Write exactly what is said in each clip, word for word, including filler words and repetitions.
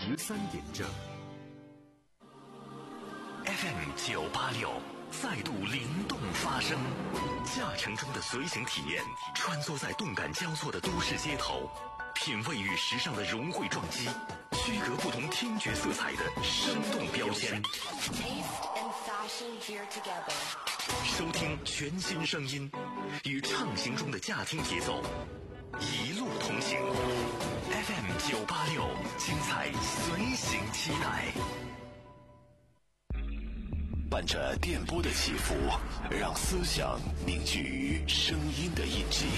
十三点正。 F M 九八六再度灵动发声，驾乘中的随行体验，穿梭在动感交错的都市街头，品味与时尚的融汇撞击，区隔不同听觉色彩的生动标签。收听全新声音，与畅行中的驾听节奏，一路同行。F M 九八六，精彩随行期待。 伴着电波的起伏，让思想凝聚于声音的印记，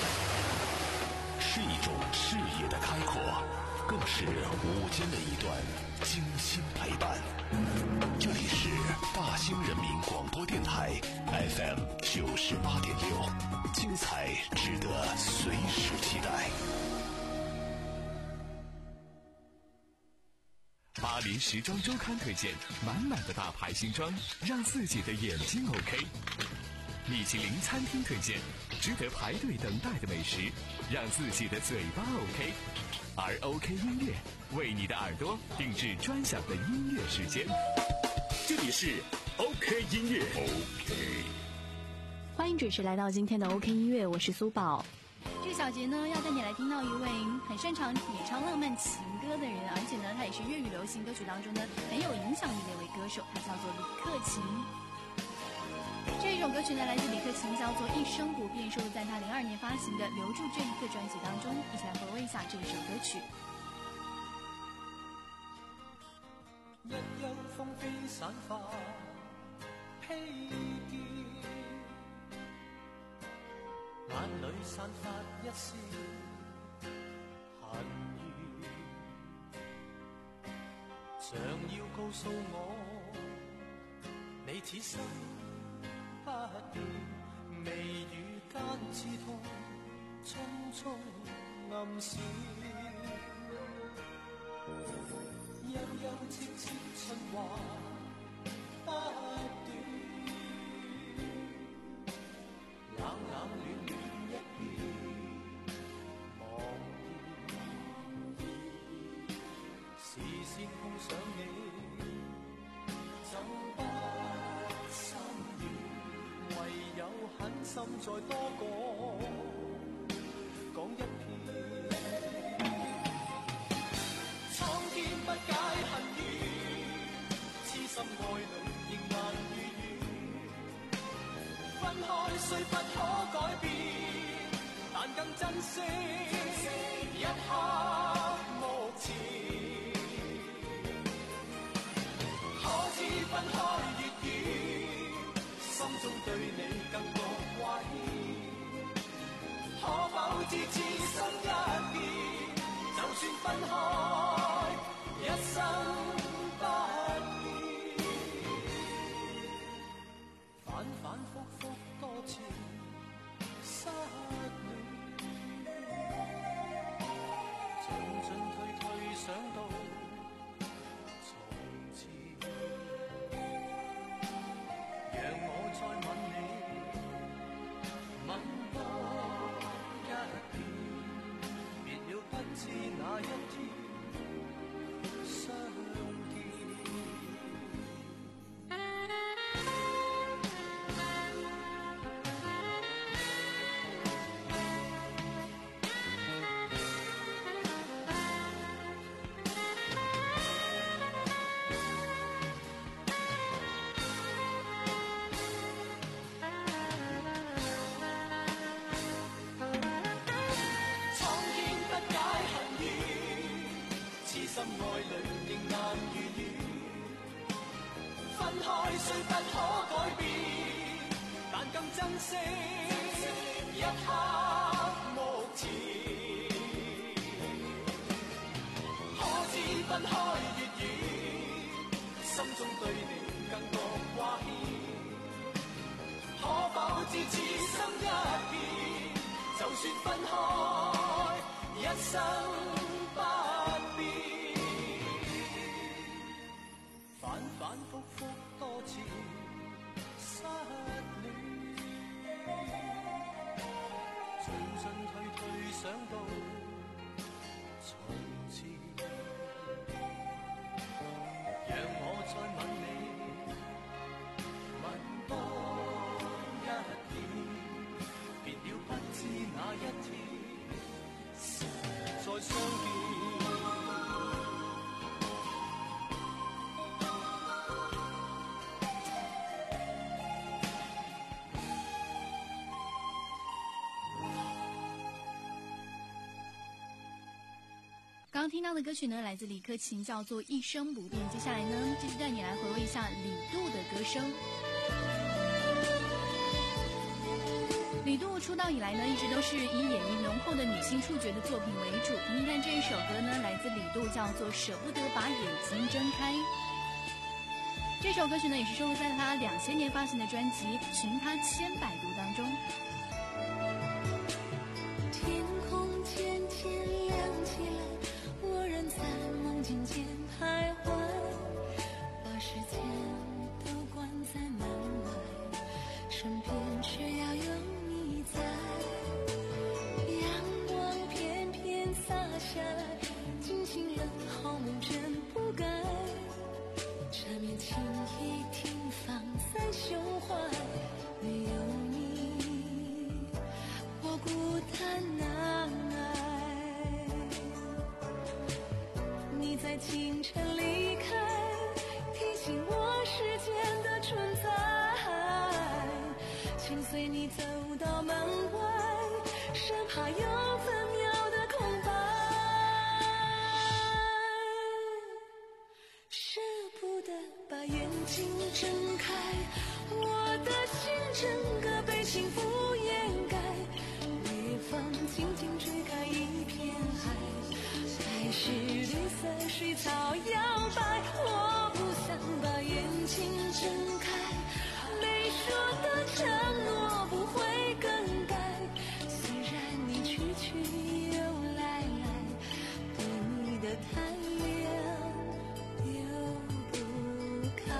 是一种视野的开阔，更是午间的一段精心陪伴。这里是大兴人民广播电台 F M 九十八点六，精彩值得随时期待。 巴黎时装周刊推荐满满的大牌新装，让自己的眼睛 OK。米其林餐厅推荐值得排队等待的美食，让自己的嘴巴 OK。而 OK 音乐为你的耳朵定制专享的音乐时间。这里是 OK 音乐 OK。 欢迎准时来到今天的 OK 音乐，我是苏宝。 这个小节呢，要带你来听到一位很擅长演唱浪漫情歌的人，而且呢，他也是粤语流行歌曲当中呢很有影响力的一位歌手，他叫做李克勤。这一首歌曲呢，来自李克勤，叫做《一生不变》，收录在他零二年发行的《留住这一刻》专辑当中。一起来回味一下这一首歌曲。 一休风飞散发披肩，眼里散发一丝恨怨，像要告诉我，你此生不變，微雨間刺痛，匆匆暗閃，悠悠戚戚春華不斷，冷冷暖暖一片茫然，視線碰上你就不心軟，唯有狠心再多講講一遍，蒼天不解恨怨，痴心愛侶仍難如願，分開雖不可改變，但更珍惜一刻目前，可知分開越遠，心中對你更覺掛牽，可否知此生一變，就算分開一生不變，反反复复多次失戀，進進退退想到從前，讓我再吻你，吻多一遍，別了不知哪一天相見。心愛侶仍難如願，分開雖不可改變，但更珍惜一刻目前，可知分開越遠，心中對你更覺掛牽，可否知此生一變，就算分開一生不變，反反复复多次失戀，進進退退想到從前， 刚刚听到的歌曲呢，来自李克勤，叫做《一生不变》。接下来呢，继续带你来回味一下李杜的歌声。李杜出道以来呢，一直都是以演绎浓厚的女性触觉的作品为主。听听看这一首歌呢，来自李杜，叫做《舍不得把眼睛睁开》。这首歌曲呢，也是收录在他两千年发行的专辑《寻他千百度》当中。 天空渐渐亮起来，我仍在梦境间徘徊，把时间都关在门外，身边却要有你在。阳光偏偏洒下来，惊醒了好梦真不该，缠绵情意停放在胸怀，没有你我孤单难挨。你在清晨离开，提醒我时间的存在，请随你走到门外，生怕有分秒的空白，舍不得把眼睛睁开，我的心整个被幸福掩盖，微风轻轻吹开一片海，还是绿色水草摇摆，我不想把眼睛睁开，没说的承诺不会更改，虽然你去去又来来，对你的贪恋丢不开。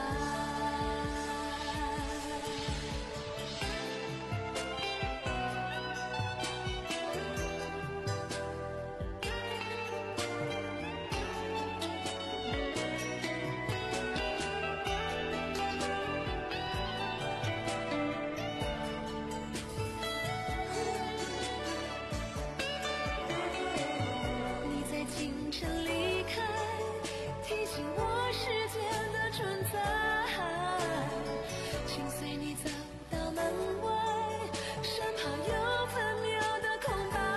你在清晨离开，提醒我时间的存在，请随你走到门外，身旁有分秒的空白，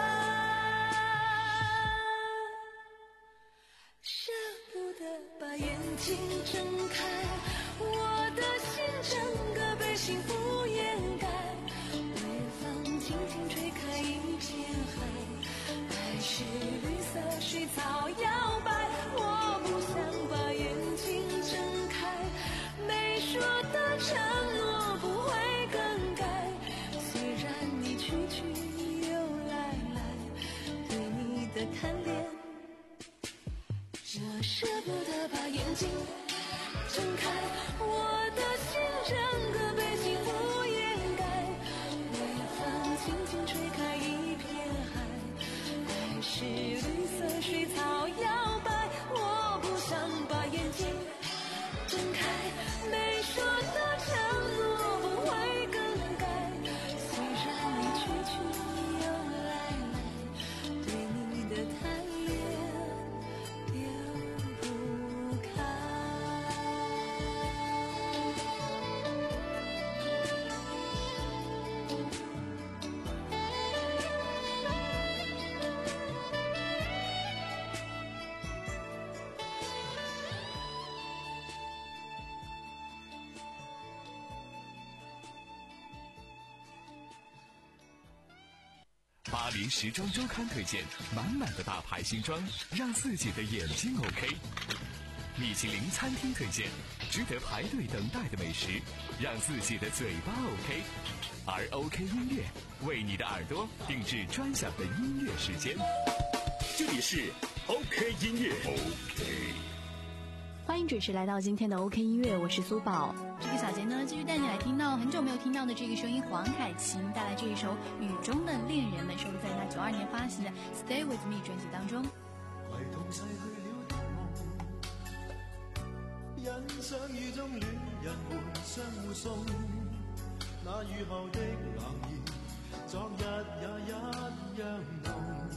舍不得把眼睛睁开，我的心整个被幸福掩盖，微风轻轻吹开一片海，还是绿色水草摇摆，我不想把眼睛睁开，没说的承诺不会更改，虽然你去去又来来，对你的贪恋我舍不得把眼睛睁开，我的心整个被幸福掩盖，微风轻轻吹开一片海，还是绿色水草摇摆，我不想把眼睛睁开，没说的承诺不会更改，虽然你去去又来来，对你的贪恋丢不开。 巴黎时装周刊推荐满满的大牌新装，让自己的眼睛 OK。米其林餐厅推荐值得排队等待的美食，让自己的嘴巴 OK。而 OK 音乐为你的耳朵定制专享的音乐时间。 这里是 OK 音乐 OK。 欢迎准时来到今天的 OK 音乐，我是苏宝。 这个小节呢，继续带你来听到很久没有听到的这个声音，黄凯芹带来这一首《雨中的恋人们》，收录在他九二年发行的《Stay With Me》专辑当中。 唯同逝去了的夢，欣賞雨中戀人們相互送，那雨後的冷意，昨日也一樣濃。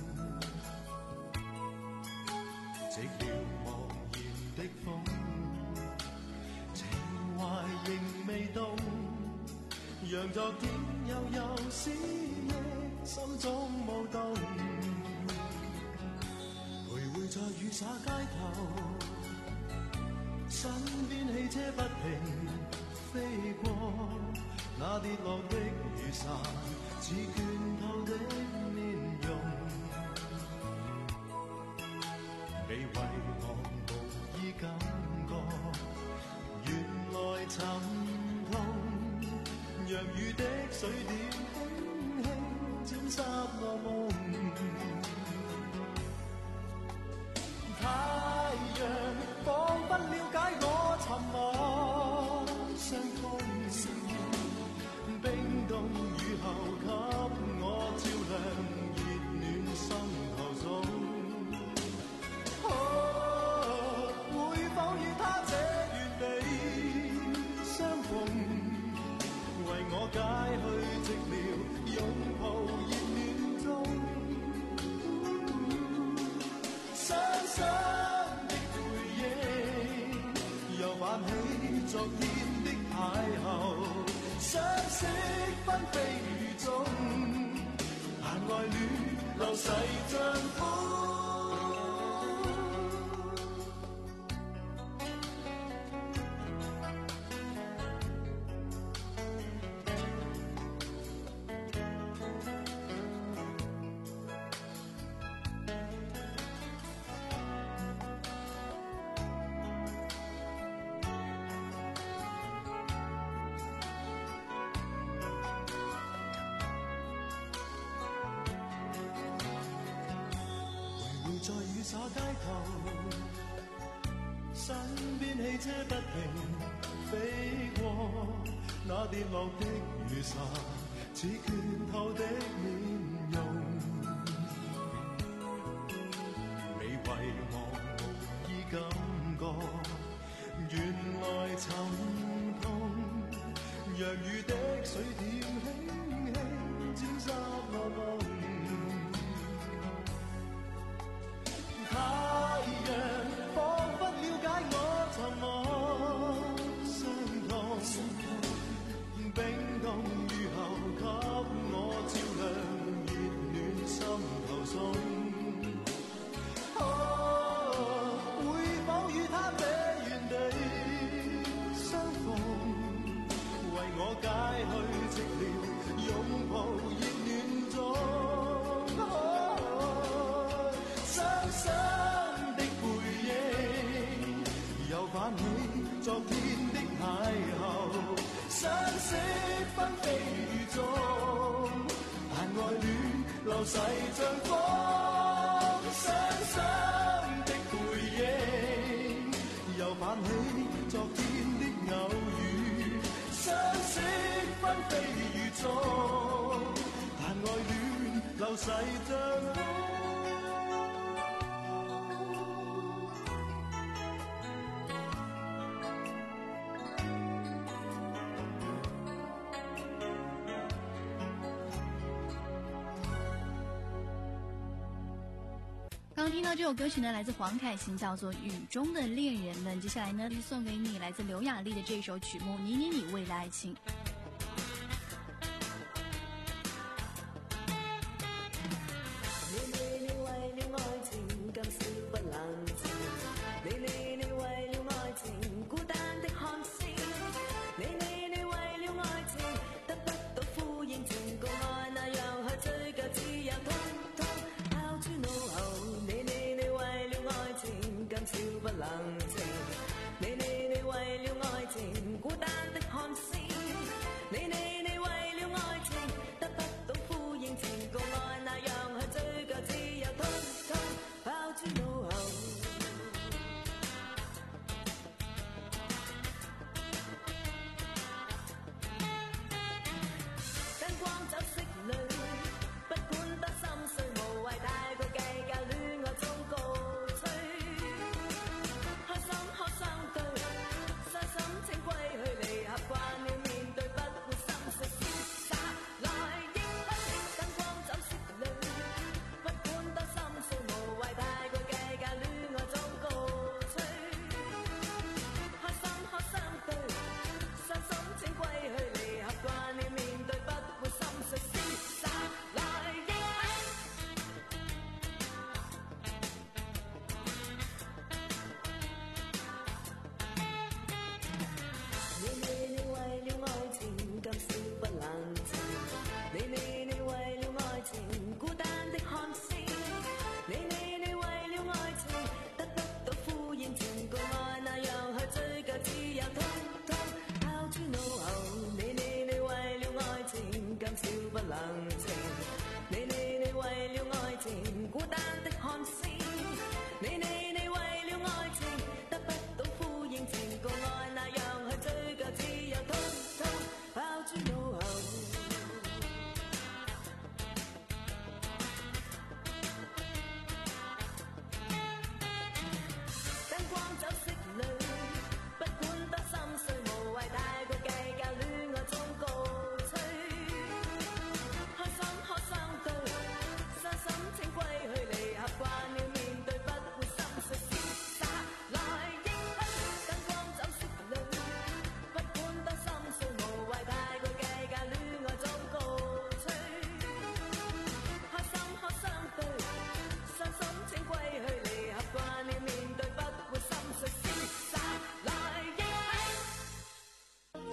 寂寥茫然的風，情懷仍未動，讓昨天悠悠思憶心中舞動。徘徊在雨灑街頭，身邊汽車不停飛過，那跌落的雨傘似倦透的面容，被遺忘無意感覺，原來沉痛，讓雨的水點輕輕沾濕我夢。太陽彷彿了解我沉默傷痛，冰凍雨後給我照亮熱暖心頭中。哦，會否與他這原地相逢，為我解去寂寥，擁抱熱暖中。傷心的回憶又泛起昨天的邂逅，相識紛飛雨中，但愛戀流逝像風。在雨灑街頭，身邊汽車不停飛過，那跌落的雨傘似倦透的面容，未遺忘無意感覺，原來沉痛，讓雨的水點輕輕沾濕我夢。太陽彷彿了解我沉默傷痛，冰凍雨後給我照亮熱暖心頭中。哦，會否與他這原地相逢，為我解去寂寥，擁抱熱暖中。傷的回憶又泛起昨天的邂逅，相識紛飛雨中，但愛戀流逝像風。傷心的回憶又泛起昨天的偶遇，相識紛飛雨中，但愛戀流逝像風。 刚刚听到这首歌曲呢，来自黄凯芹，叫做《雨中的恋人们》。接下来呢，送给你来自刘雅丽的这首曲目《你你你为了爱情》。 你你你為了愛情今宵不冷靜，你你你為了愛情孤單的看星，你你你為了愛情得不到呼應，情共愛那樣去追究，只有通通拋諸腦後。你你你為了愛情今宵不冷靜，你你你為了愛情孤單的看星，你你你為了愛情得不到呼應，情共愛那樣去追究，只有通通拋諸腦後。燈光走色裏，不管得心碎，無謂太過計較，戀愛中告吹。開心可相對，傷心請歸去，離合慣了。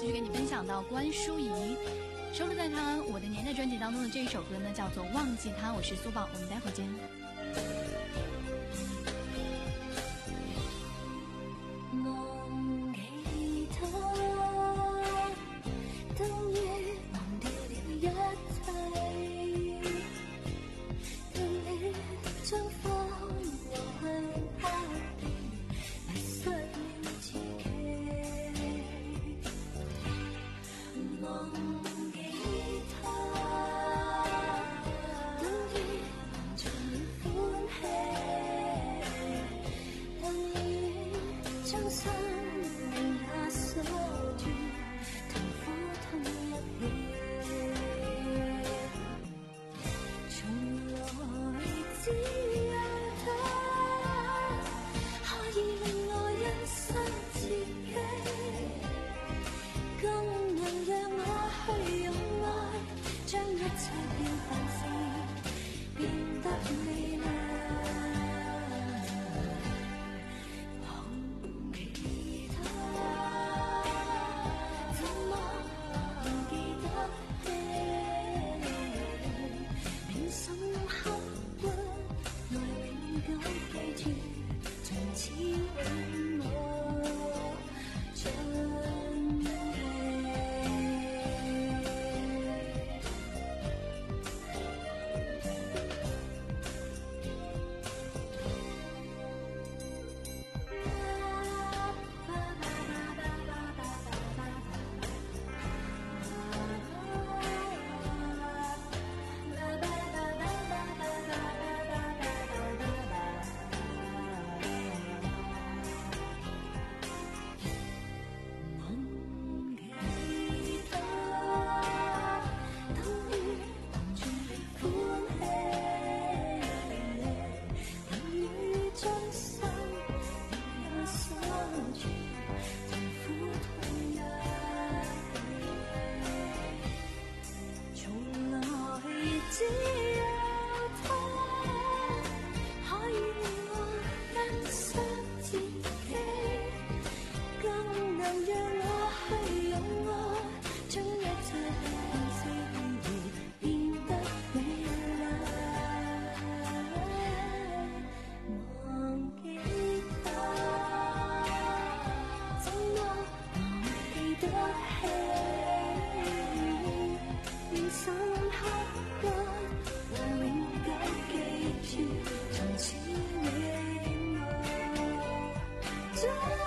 继续给你分享到关淑怡收录在她《我的年代》专辑当中的这一首歌呢，叫做《忘记他》。我是苏宝，我们待会儿见。 忘記他，等於忘掉了一切，等於將花留向他地，迷失了自己。忘記他，等於忘盡了歡喜，等於將生命也鎖住，痛苦吞一起。從來只有他可以令我欣賞自己，更能讓我去擁愛，將一切變凡事變得美麗。忘記他，怎麼忘記得起？銘心刻骨，來永久記住，從此永無盡期。只有他可以令我欣賞自己，更能讓我去擁愛，將一切變事變得美麗。忘記他，怎麼忘記得起？變深刻骨，來永久記住，從此永無盡期。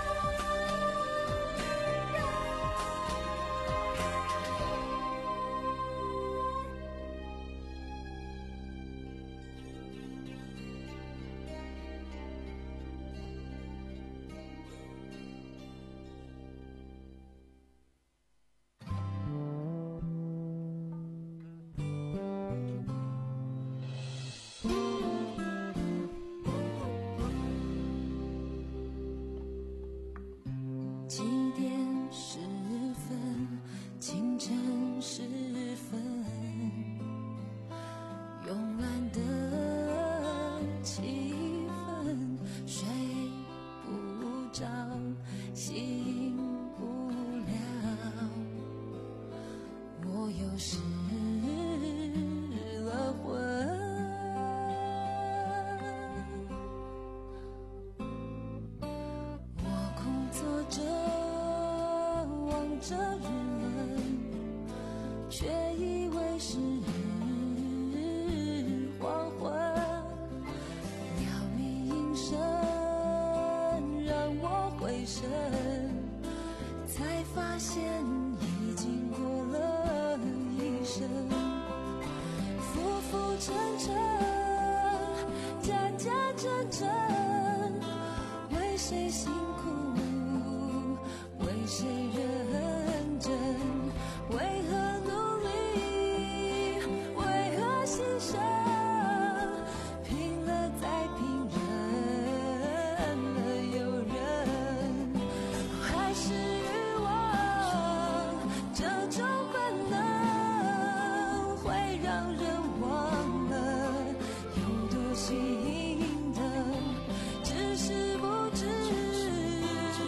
几点十分，清晨时分，慵懒的气氛，睡不着，醒不了，我又失了魂。我空坐着望着人，却以为是黄昏。鸟鸣莺声让我回神，才发现已经过了一生。浮浮沉沉，假假真真，为谁辛苦？为谁认真？为何努力？为何牺牲？拼了再拼，忍了又忍，还是欲望这种本能，会让人忘了有多心疼。只是不知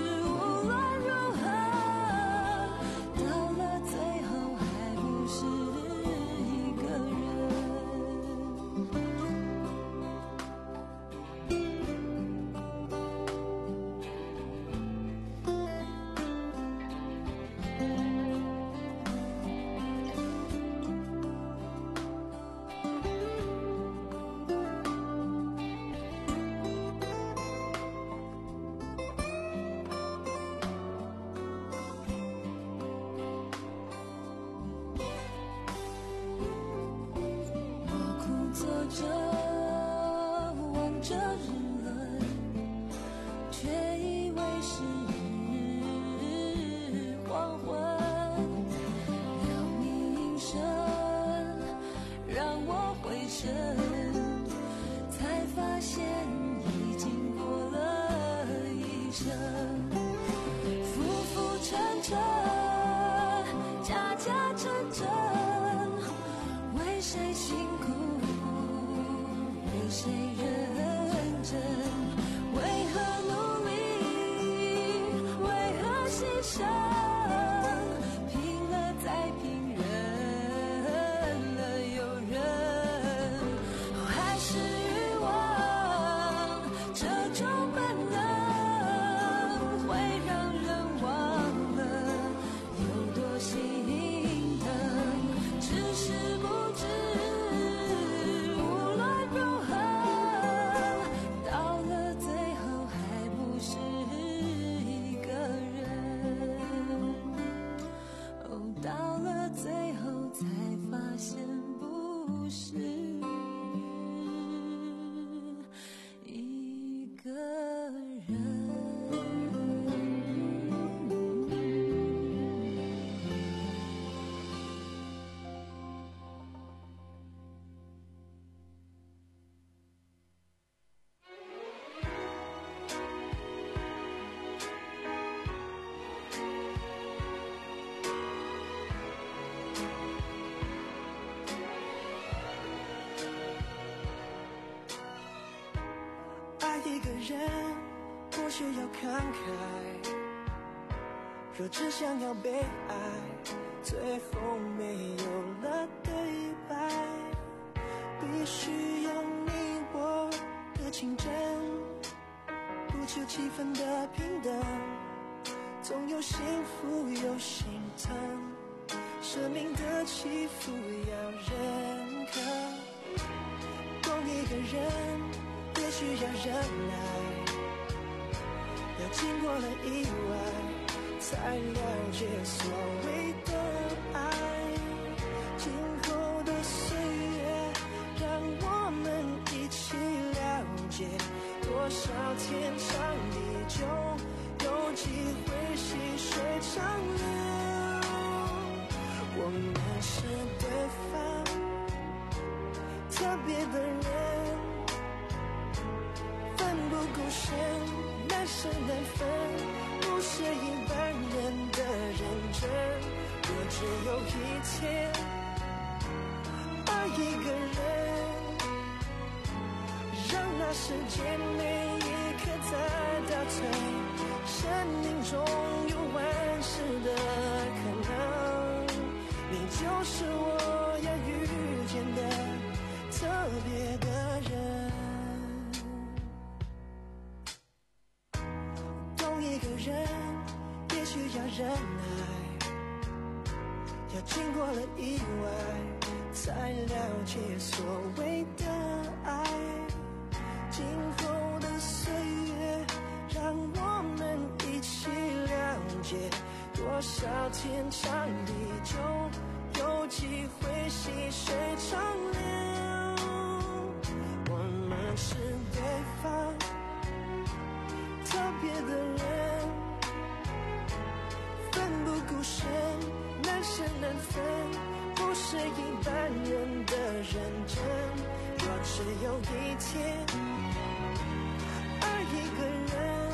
这日轮，却以为是黄昏。鸟鸣声让我回神，才发现已经过了一生。浮浮沉沉，假假真真，为谁辛苦，为谁认真，为何努力，为何牺牲，拼了再拼，忍了又忍，还是欲望这种本能会让人忘了有多心疼，只是不知无论如何，到了最后还不是一个人。哦，到了最后才发现不是一个人。 爱一个人不需要慷慨，若只想要被爱，最后没有了对白，必须有你我的情真，不求气氛的平等，总有幸福有心疼，生命的起伏要认可，懂一个人也需要忍耐，要经过了意外，才了解所谓的爱。今后的岁月，让我们一起了解，多少天长地久，有机会细水长流。我们是对方特别的人，奋不顾身，难舍难分，不是一般人的认真。若只有一天爱一个人，让那时间每一刻在倒退，生命中有万事的可能，你就是我要遇见的特别的人。懂一个人也需要忍耐，要经过了意外，才了解所谓的爱。今后的岁月，让我们一起了解，多少天长地久，有机会细水长流。我们是对方特别的人，奋不顾身，难舍难分，不是一般人的认真。若只有一天爱一个人，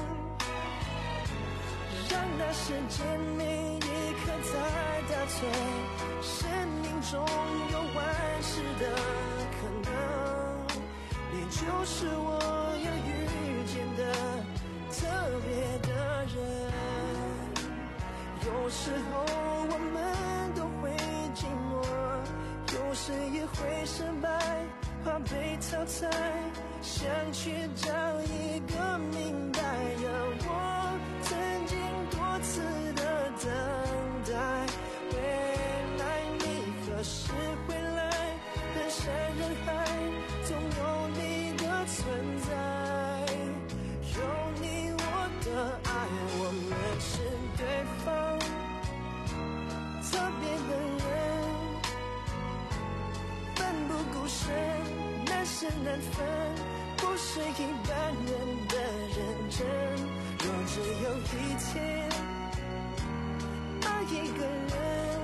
让那时间每一刻在倒退，生命中有万事的可能，你就是我要遇见的特别的人。有时候我们都会寂寞，有时也会失败，怕被淘汰，想去找一个明白。让我曾经多次的等待，未来你何时回来？人山人海，总有你的存在，有你我的爱，我们是对方特别的人，奋不顾身，难舍难分，不是是一般人的认真。若只有一天爱一个人，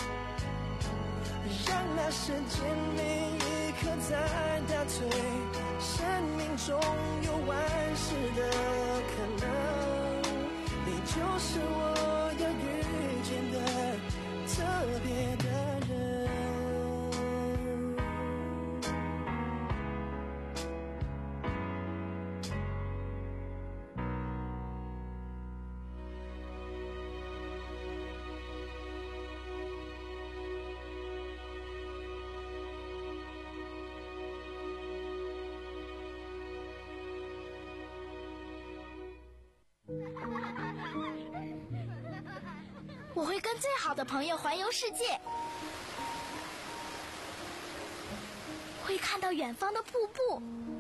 让那时间每一刻在打退生命中有万事的可能，你就是我要遇见的特别的人。 我会跟最好的朋友环游世界，会看到远方的瀑布，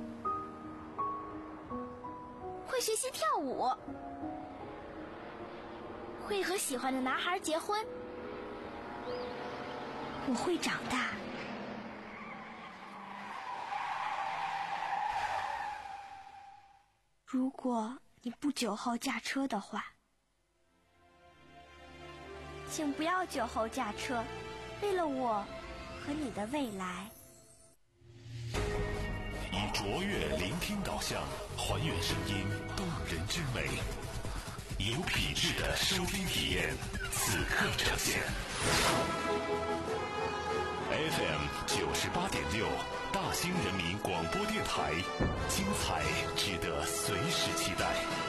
会学习跳舞，会和喜欢的男孩结婚。我会长大。如果你不久后驾车的话，请不要酒后驾车，为了我和你的未来。 以卓越聆听导向，还原声音动人之美，有品质的收听体验，此刻呈现。F M 九十八点六，大兴人民广播电台，精彩值得随时期待。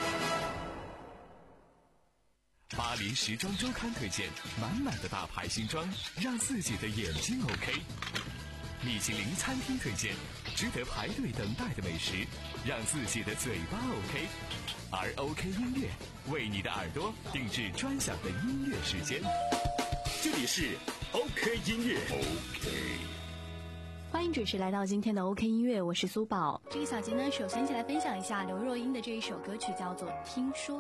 巴黎时装周刊推荐满满的大牌新装，让自己的眼睛 OK。米其林餐厅推荐值得排队等待的美食，让自己的嘴巴 OK。而 OK 音乐为你的耳朵定制专享的音乐时间。这里是 OK 音乐 OK。 欢迎准时来到今天的 OK 音乐，我是苏宝。 这个小节呢，首先一起来分享一下刘若英的这一首歌曲，叫做《听说》。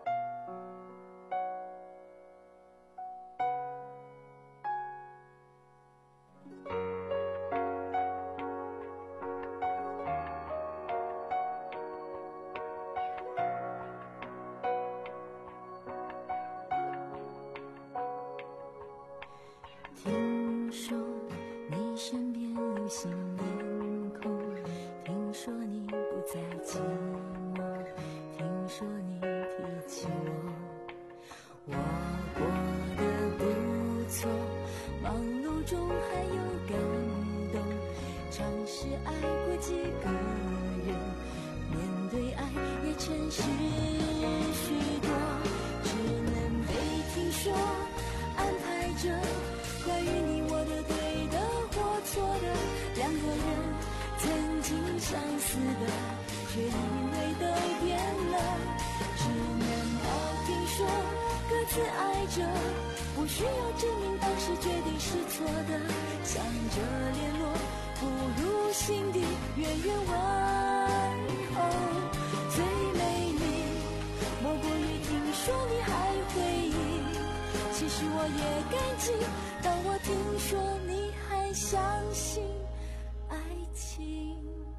听说你身边有新面孔，听说你不再寂寞，听说你提起我，我过得不错，忙碌中还有感动，尝试爱过几个人，面对爱也诚实许多，只能被听说安排着关于你我的对的或错的，两个人曾经相似的，却以为都变了，只能靠听说各自爱着，不需要证明当时决定是错的，想着联络不如心底远远问候，最美丽莫过于听说你还回忆，其实我也感激，当我听说你还相信爱情。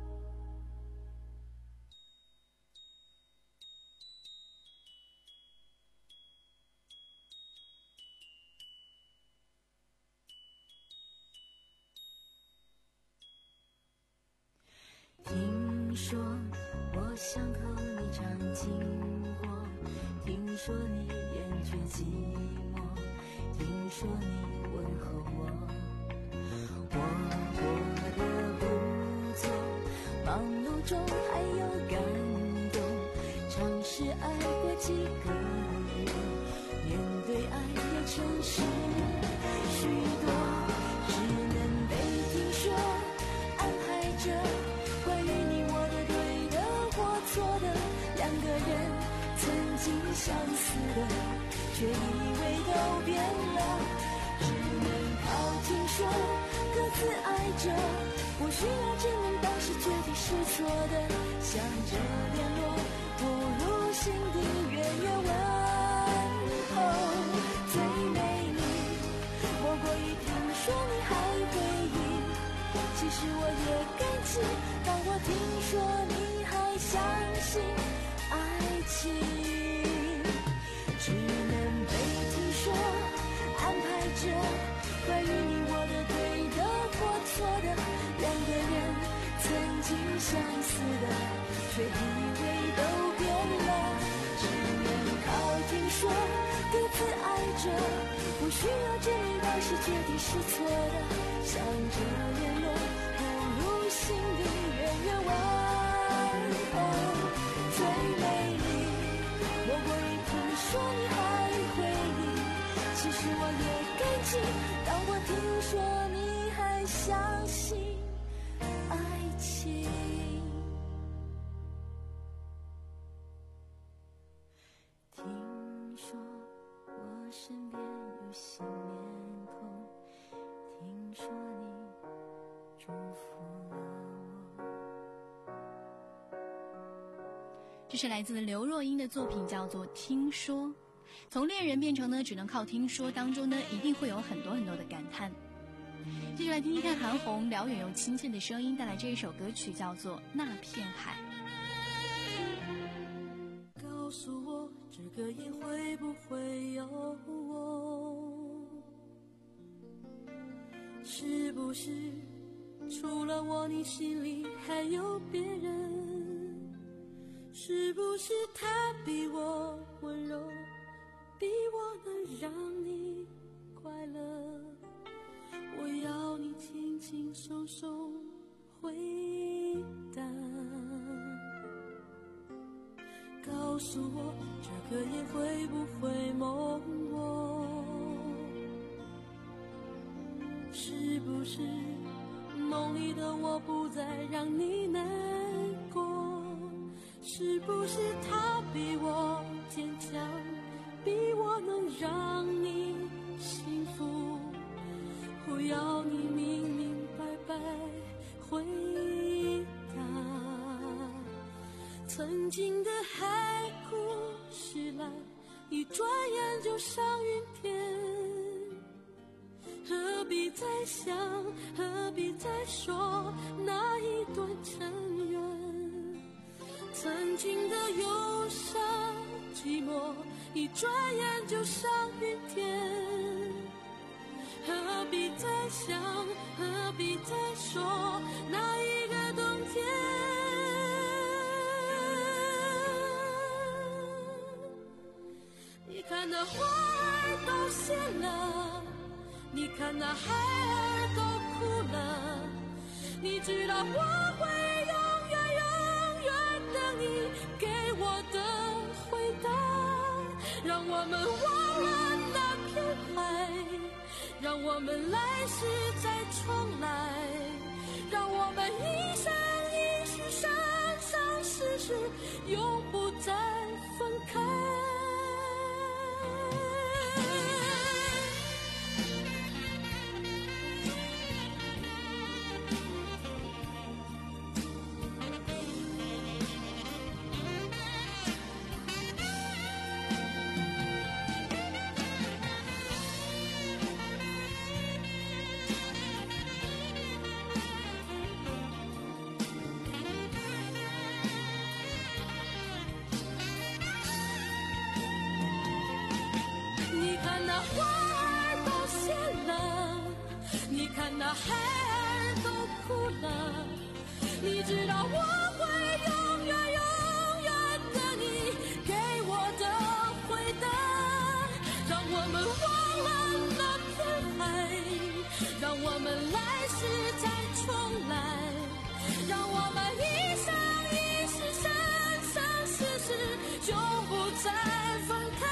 听说我想和你唱情话，听说你厌倦寂寞，听说你问候我，我过得不错，忙碌中还有感动，尝试爱过几个人，面对爱也诚实许多，只能被听说安排着关于你我的对的或错的，两个人曾经相似的，却以为都变了，只能靠听说各自爱着，不需要证明当时决定是错的，想着联络不如心底远远问候，最美丽莫过于听说你还回忆，其实我也感激，当我听说你还是决定是错的，想着联络不如心底远远望。哦，最美丽莫过于听说你还会忆，其实我也感激，当我听说你还相信爱情。听说我身边有新面孔，听说你祝福了我。 这是来自刘若英的作品，叫做《听说》。从恋人变成呢只能靠听说当中呢，一定会有很多很多的感叹。接着来听听看韩红辽远又亲切的声音带来这一首歌曲，叫做《那片海》。 告诉我这个夜会不会有我，是不是除了我你心里还有别人，是不是他比我温柔，比我能让你快乐，我要你轻轻松松回答。告诉我这个夜会不会梦我，是不是梦里的我不再让你难过，是不是他比我坚强，比我能让你幸福，我要你明明白白回答。曾经的海枯石烂，一转眼就上云天，何必再想，何必再说那一段尘缘。曾经的忧伤寂寞，一转眼就上云天，何必再想，何必再说那一个冬天。你看那花儿都谢了，你看那海儿都哭了，你知道我会永远永远等你给我的回答。让我们忘了那片海，让我们来世再重来，让我们一生一世生生世世永不再分开。花儿都谢了，你看那海儿都哭了，你知道我会永远永远等你给我的回答。让我们忘了那片海，让我们来世再重来，让我们一生一世生生世世永不再分开。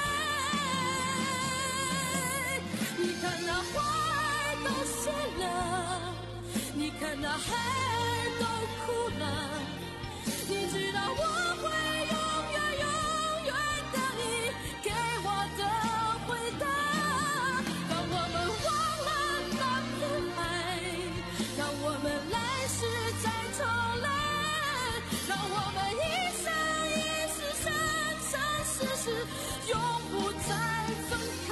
你看那花儿都谢了，你看那海儿都哭了，你知道我会永远永远等你给我的回答。让我们忘了那片海，让我们来世再重来，让我们一生一世生生世世永不再分开。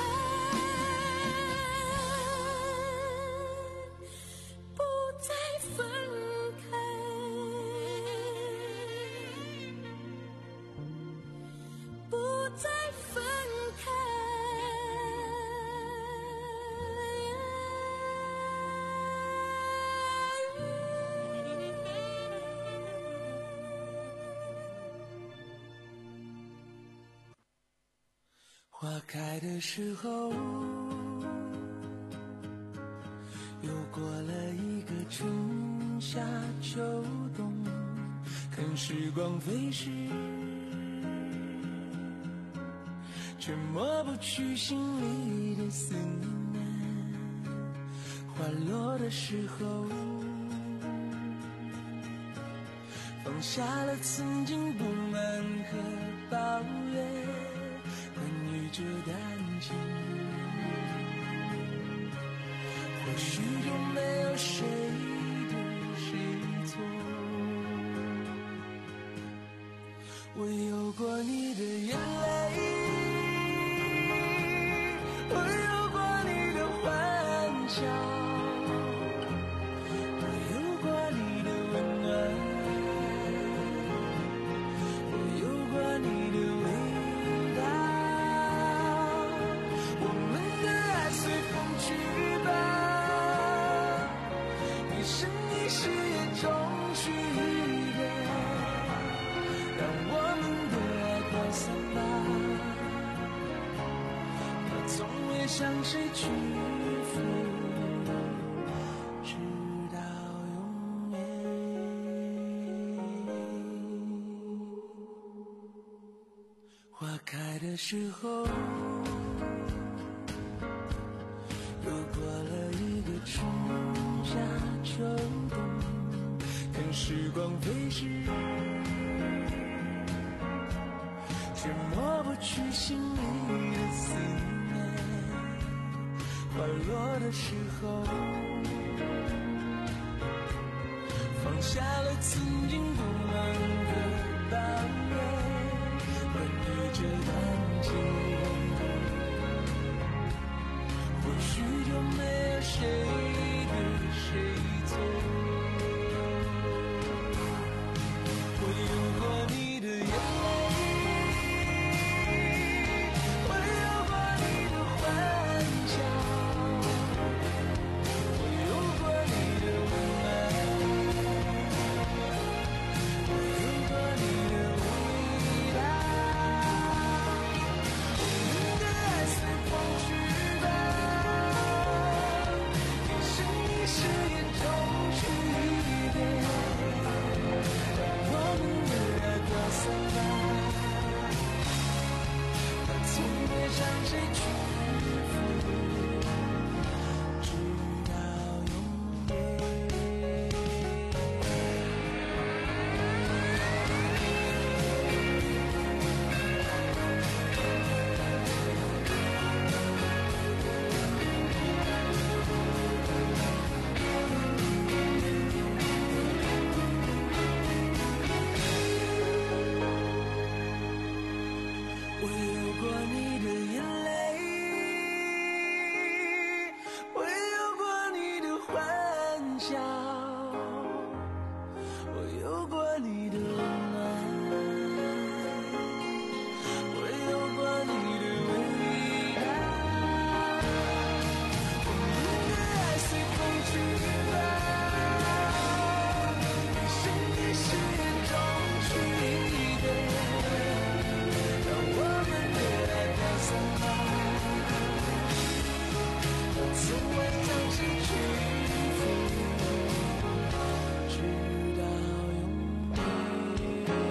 花开的时候， 过了一个春夏秋冬，看时光飞逝，却抹不去心里的思念。花落的时候，放下了曾经不满和抱怨，关于这段情，或许就没有谁对谁错。我有过你的眼泪，我有过你的欢笑，我有过你的温暖，我有过你的味道。我们的爱随风去吧，一生一世也终须一别，让我们的爱扩散吧，它从未向谁屈服，直到永远。花开的时候，又过了一个春夏秋冬，看时光飞逝，却抹不去心里的思念。花落的时候，放下了曾经不满和抱怨，关于这段情，或许就没有谁对谁错。我有过你的眼泪，我有过你的欢笑，我有过你的温暖，我有过你的味道。我们的爱随风去吧，一生一世也终须一别，让我们的爱扩散吧，它从未向谁屈服，直到永远。我有过你的眼泪，我有过你的欢笑，我有过你的温暖，我有过你的味道。我们的爱随风去吧，一生一世也终须一别，让我们的爱扩散吧，它从未向谁屈服，直到永远。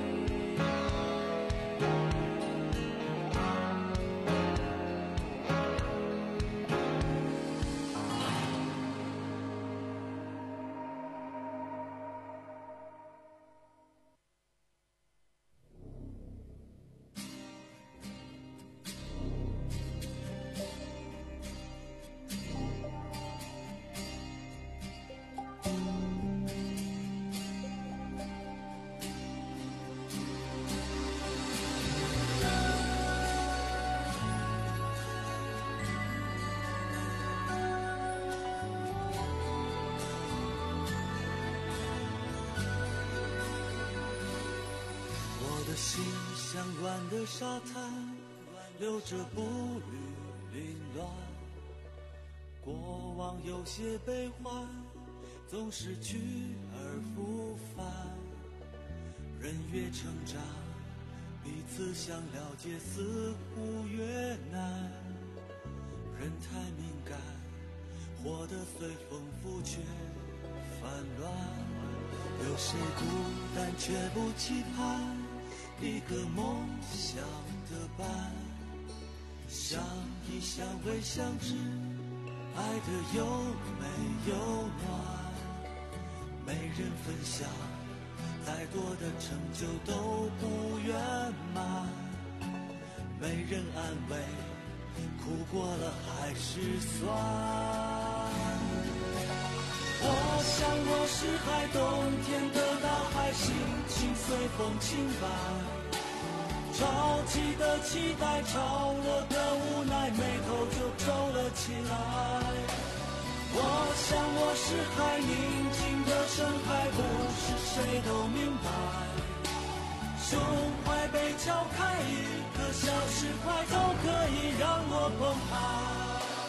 我的心像乱的沙滩，留着步履凌乱。过往有些悲欢，总是去而复返。人越成长，彼此想了解似乎越难。人太敏感，活得随风拂却烦乱，有谁孤单却不期盼一个梦想的伴，相依相偎相知，爱的有没有暖，没人分享，再多的成就都不圆满，没人安慰，苦过了还是酸。我想我是海，冬天的大海，心情随风轻摆，潮起的期待，潮落的无奈，眉头就皱了起来。我想我是海，宁静的深海，不是谁都明白，胸怀被敲开，一个小石块都可以让我澎湃。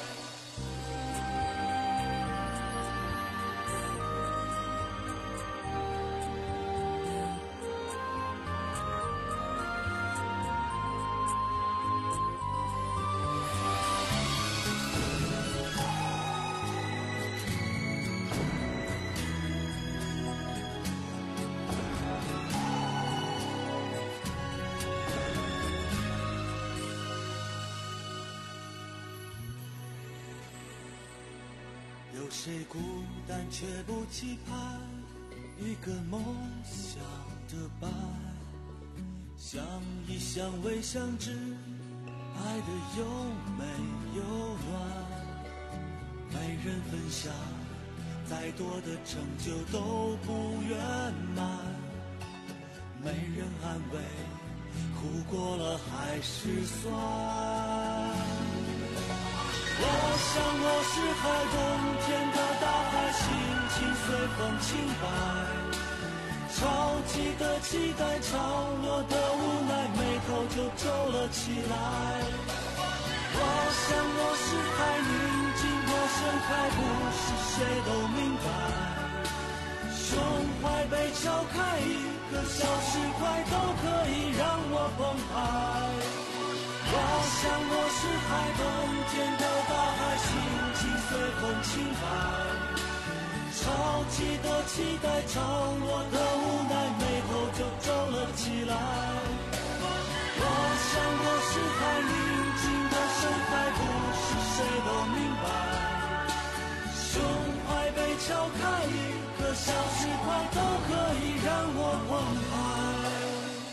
有谁孤单却不期盼一个梦想的伴，相依相偎相知，爱的有没有暖，没人分享，再多的成就都不圆满，没人安慰，苦过了还是酸。我想我是海，冬天的大海，心情随风轻摆，潮起的期待，潮落的无奈，眉头就皱了起来。我想我是海，宁静的深海，不是谁都明白，胸怀被敲开，一个小石块都可以让我澎湃。我想我是海，冬天的大海，心情随风轻摆，潮起的期待，潮落的无奈，眉头就皱了起来。我想我是海，宁静的深海，不是谁都明白，胸怀被敲开，一个小石块都可以让我澎湃。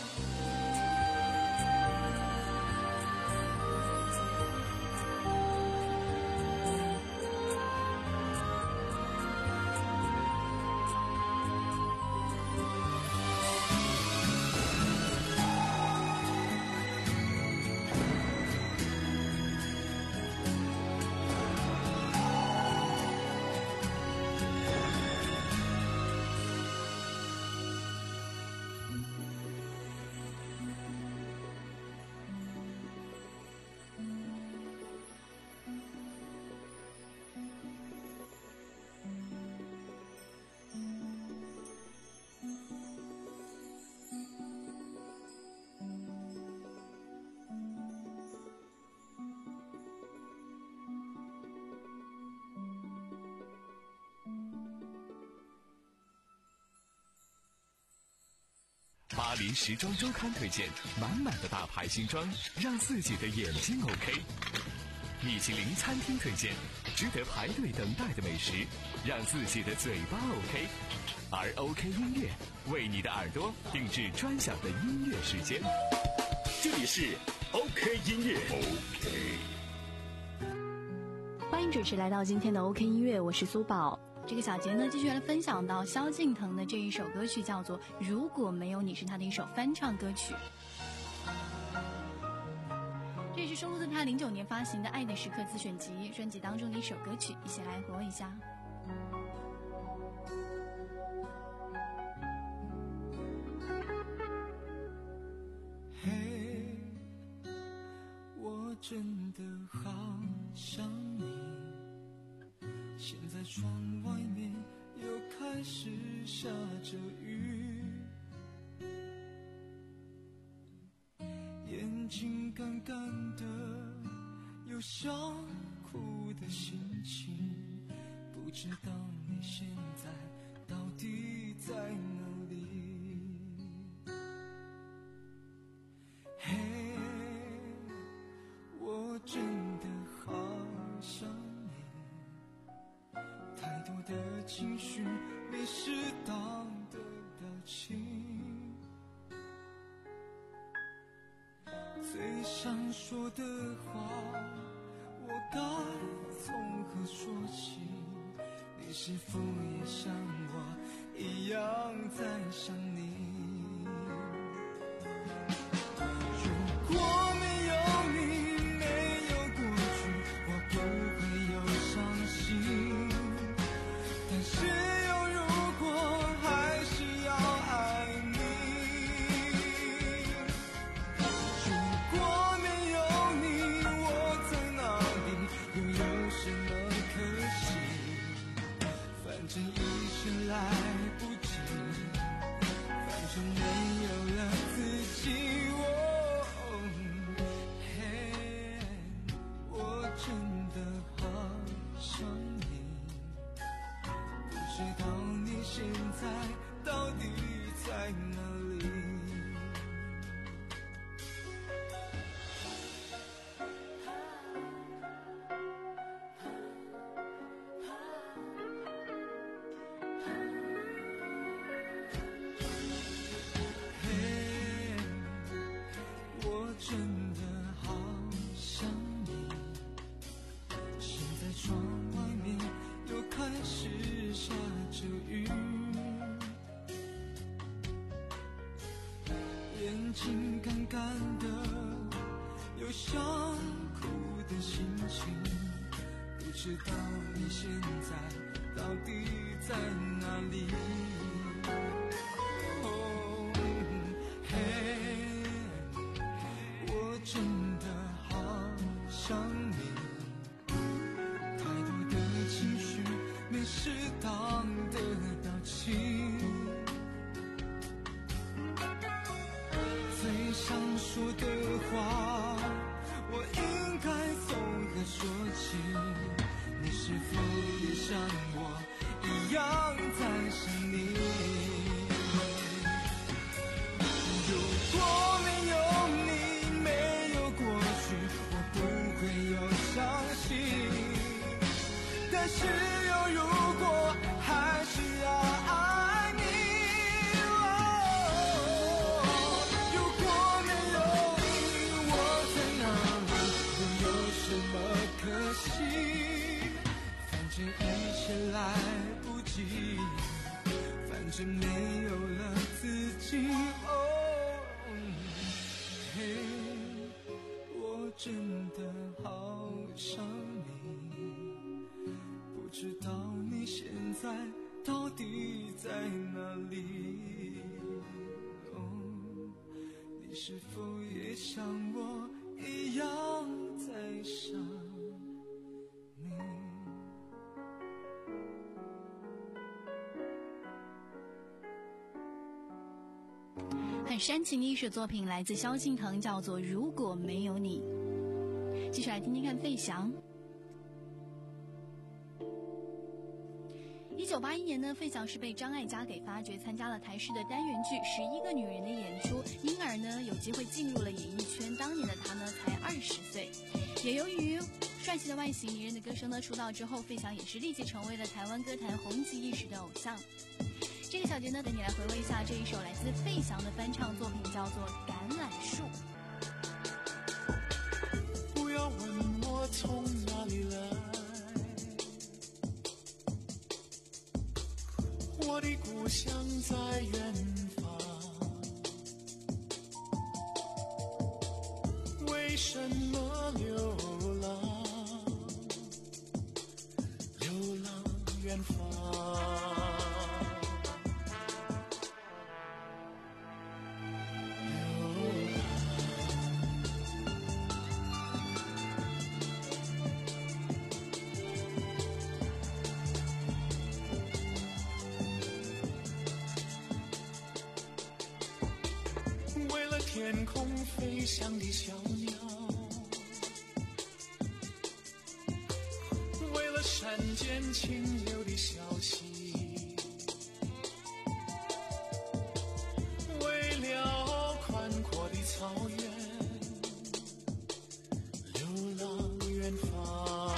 巴黎时装周刊推荐满满的大牌新装，让自己的眼睛 OK。米其林餐厅推荐值得排队等待的美食，让自己的嘴巴 OK。而 OK 音乐为你的耳朵定制专享的音乐时间。 这里是 OK 音乐。OK。 欢迎准时来到今天的 OK 音乐，我是苏宝。 这个小节呢，继续来分享到萧敬腾的这一首歌曲，叫做《如果没有你》，是他的一首翻唱歌曲。这也是收录在他零九年发行的《爱的时刻》自选集专辑当中的一首歌曲，一起来回味一下。 嘿，我真的好想你。现在窗外面又开始下着雨，眼睛干干的，有想哭的心情，不知道你现在到底在哪里。嘿，我真的好想你，太多的情绪没适当的表情，最想说的话我该从何说起？你是否也像我一样在想你？如果没有你，没有过去，我不会有伤心。但是有如果，还是要爱你。如果没有你，我在哪里，又有什么可惜？反正一切来不及，反正没有了自己。真的好想你，不知道你现在到底在哪里。嘿，我真的好想你，窗外面又开始下着雨，眼睛干干的，有想哭的心情，不知道你现在到底在哪里。哦，嘿，我真的好想你，情绪没适当的表情，最想说的话我应该从何说起？你是否也像我一样在想你？如果没有你，没有过去，我不会有伤心。但是有如果，还是要爱你。哦，如果没有你，我在哪里，又有什么可惜？反正一切来不及，反正没有了自己。哦，嘿，我真的好想你，不知道你现在到底在哪里？哦，你是否也像我一样在想你？ 很煽情的艺术作品，来自萧敬腾，叫做《如果没有你》。继续来听听看费翔。一九八一年呢，费翔是被张艾嘉给发掘，参加了台视的单元剧《十一个女人》的演出，因而呢有机会进入了演艺圈。当年的他呢才二十岁，也由于帅气的外形、迷人的歌声呢，出道之后，费翔也是立即成为了台湾歌坛红极一时的偶像。这个小节呢，等你来回味一下这一首来自费翔的翻唱作品，叫做《橄榄树》。 不要问我从哪里来，我的故乡在远方，为什么流浪，流浪远方？天空飞翔的小鸟，为了山间清流的小溪，为了宽阔的草原，流浪远方。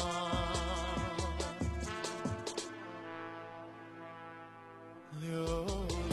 流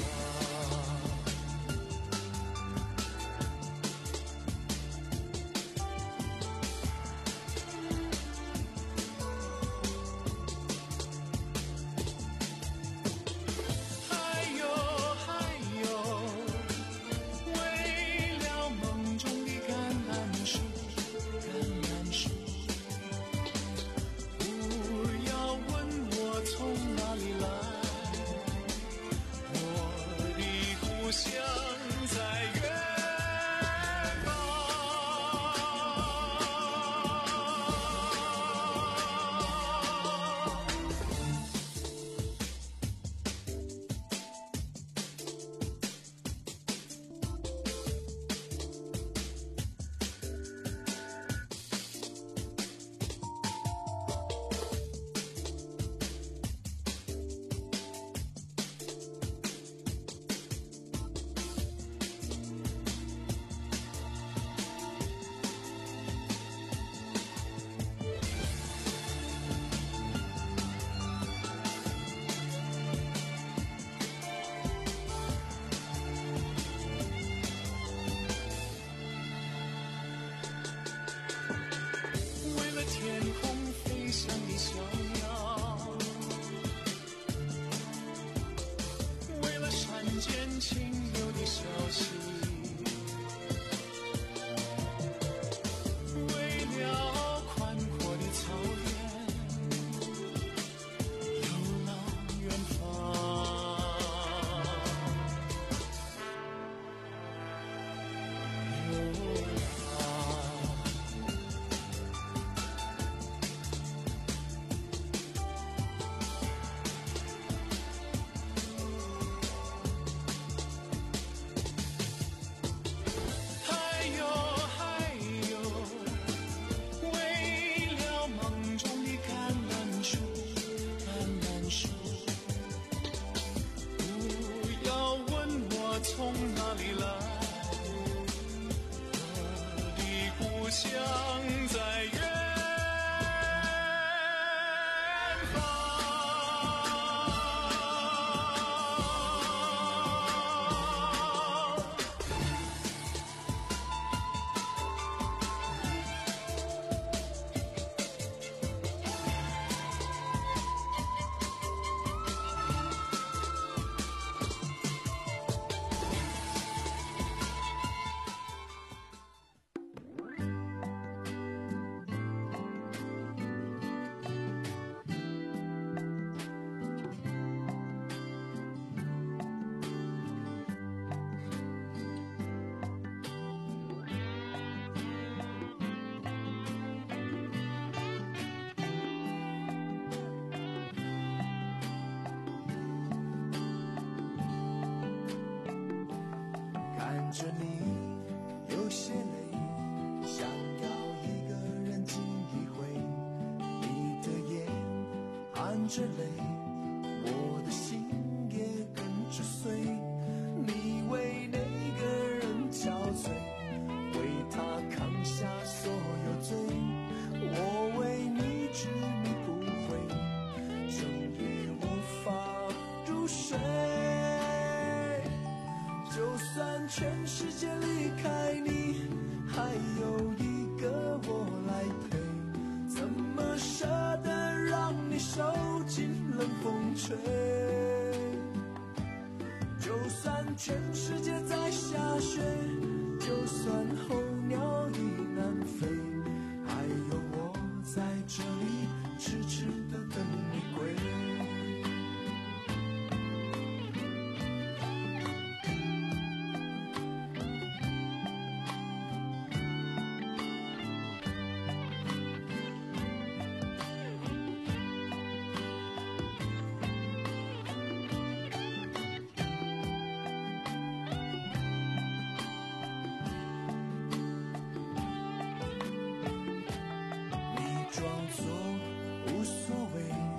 看着你有些累，想要一个人静一回，你的眼含着泪，我的心也跟着碎，你为那个人憔悴，为他扛下所有罪，我为你执迷不悔，整夜无法入睡。就算全世界离开你，还有一个我来陪，怎么舍得让你受尽冷风吹？就算全世界在下雪，就算候鸟已南飞，还有我在这里痴痴地等你归。装作无所谓，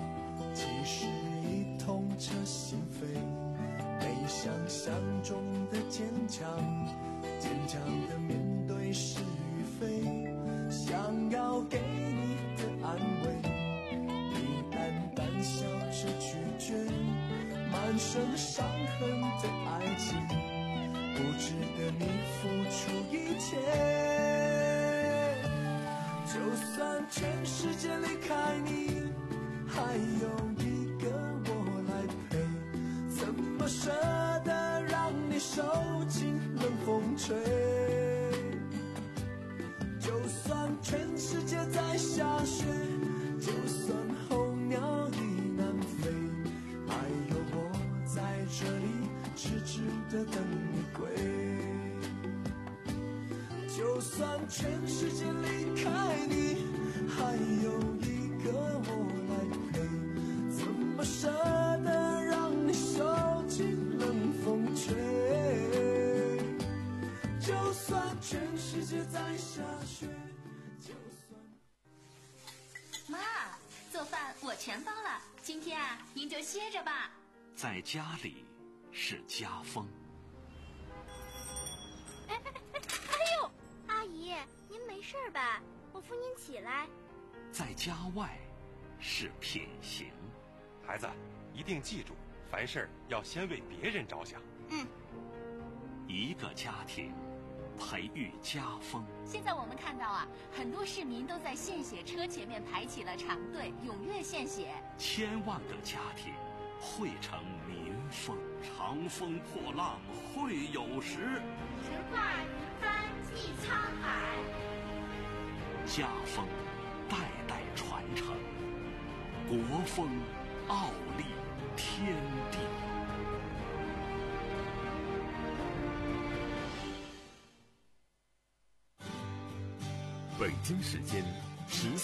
强，坚强的面对是与非，想要给你的安慰，你单单笑着拒绝，满身伤痕的爱情，不值得你付出一切。就算全世界离开你，还有一个我来陪，怎么舍得让你受尽冷风吹？就算全世界在下雪，就算候鸟已南飞，还有我在这里痴痴地等你归。就算全世界离开你，还有一个我来陪，怎么舍得让你受尽冷风吹？就算全世界在下雪，就算…… 妈，做饭我全包了，今天啊，您就歇着吧。 在家里是家风。 哎哎哎哎呦！阿姨，您没事吧？我扶您起来。 在家外是品行。 孩子，一定记住，凡事要先为别人着想。 嗯。 一个家庭培育家风。 现在我们看到啊，很多市民都在献血车前面排起了长队，踊跃献血。 千万个家庭汇成民风。长风破浪会有时， 直挂云帆济沧海。 家风代代传承，国风傲立天地。 北京时间十